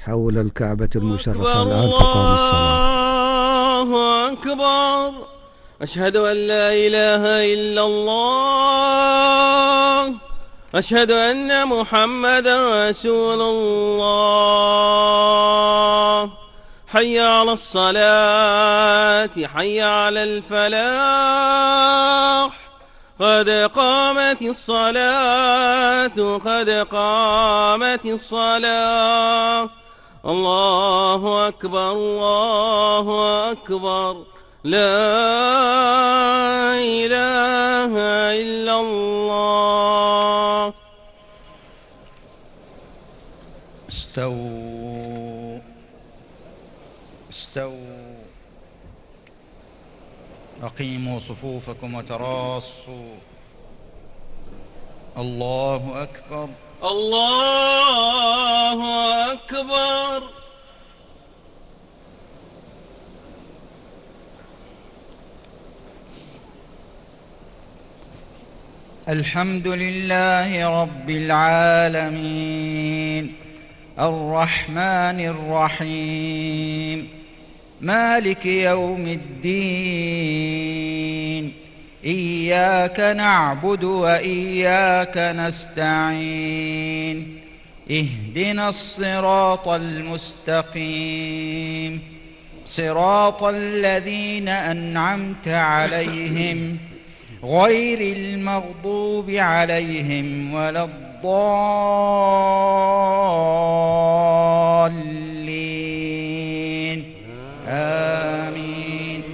حول الكعبة المشرفة. الآن تقام الصلاة. الله أكبر. أشهد أن لا إله إلا الله. أشهد أن محمدا رسول الله. حي على الصلاة، حي على الفلاح. قد قامت الصلاة، قد قامت الصلاة. الله أكبر، الله أكبر. لا إله إلا الله. استووا استووا. أقيموا صفوفكم وتراصوا. الله أكبر، الله أكبر. الحمد لله رب العالمين، الرحمن الرحيم، مالك يوم الدين. إياك نعبد وإياك نستعين. اهدنا الصراط المستقيم، صراط الذين أنعمت عليهم غير المغضوب عليهم ولا الضالين. آمين.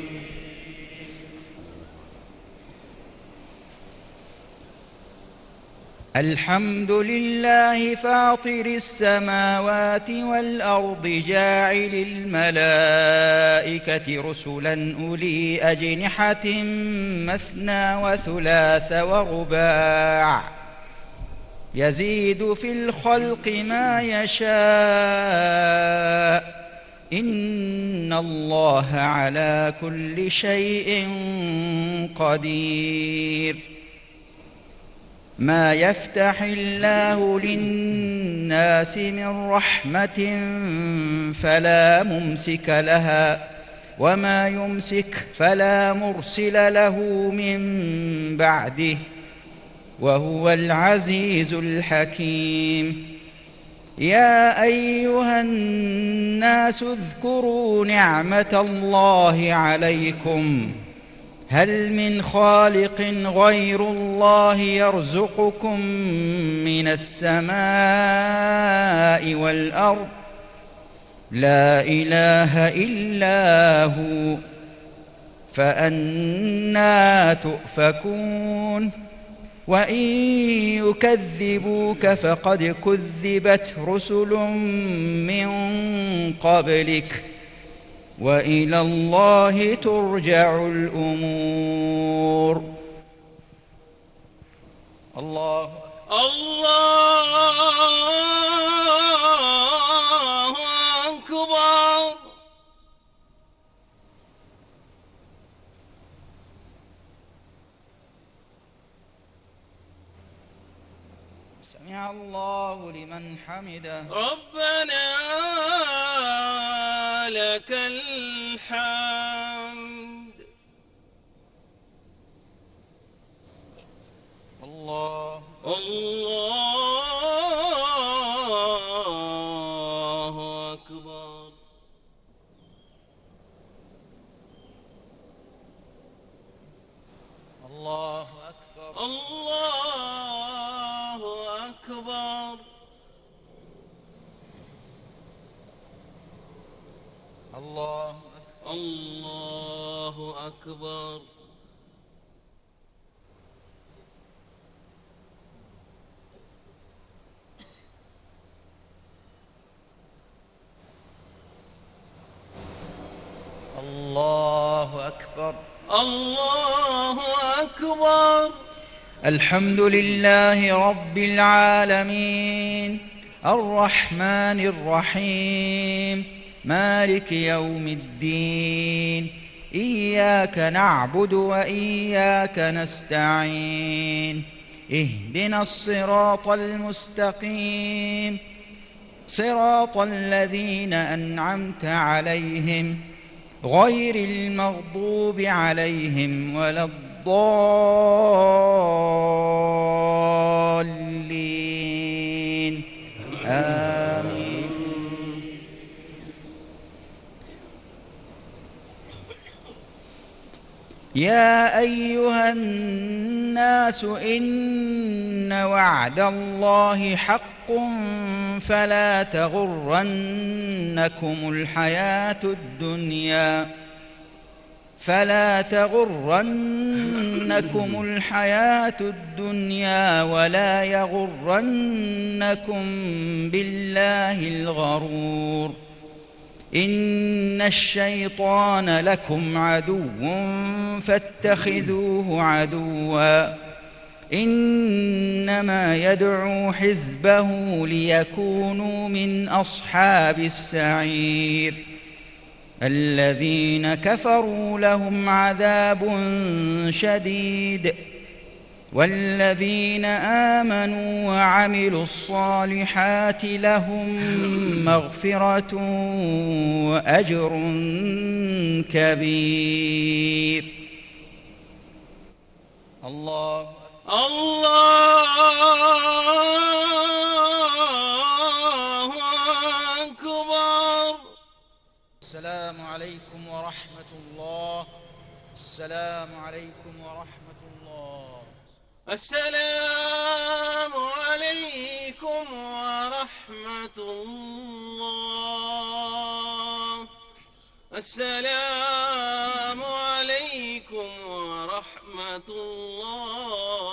الحمد لله فاطر السماوات والأرض، جاعل الملائكة رسلا أولي أجنحة مثنى وثلاث ورباع، يزيد في الخلق ما يشاء. إن الله على كل شيء قدير. ما يفتح الله للناس من رحمة فلا ممسك لها، وما يمسك فلا مرسل له من بعده، وهو العزيز الحكيم. يا أيها الناس اذكروا نعمة الله عليكم، هل من خالق غير الله يرزقكم من السماء والأرض؟ لا إله إلا هو، فأنى تؤفكون؟ وإن يكذبوك فقد كذبت رسل من قبلك، وإلى الله ترجع الأمور. الله أكبر. سمع الله لمن حمده. ربنا لك الحمد. الله أكبر. الله أكبر. الله أكبر. الله أكبر. الله أكبر. الله أكبر. الحمد لله رب العالمين، الرحمن الرحيم، مالك يوم الدين. إياك نعبد وإياك نستعين. اهدنا الصراط المستقيم، صراط الذين أنعمت عليهم غير المغضوب عليهم ولا الضالين آمين. يا أيها الناس إن وعد الله حق فلا تغرنكم الحياة الدنيا ولا يغرنكم بالله الغرور. إن الشيطان لكم عدو فاتخذوه عدوا إنما يدعو حزبه ليكونوا من أصحاب السعير. الذين كفروا لهم عذاب شديد والذين آمنوا وعملوا الصالحات لهم مغفرة وأجر كبير. الله أكبر. السلام عليكم ورحمة الله. السلام عليكم ورحمة الله. السلام عليكم ورحمة الله. السلام عليكم ورحمة الله.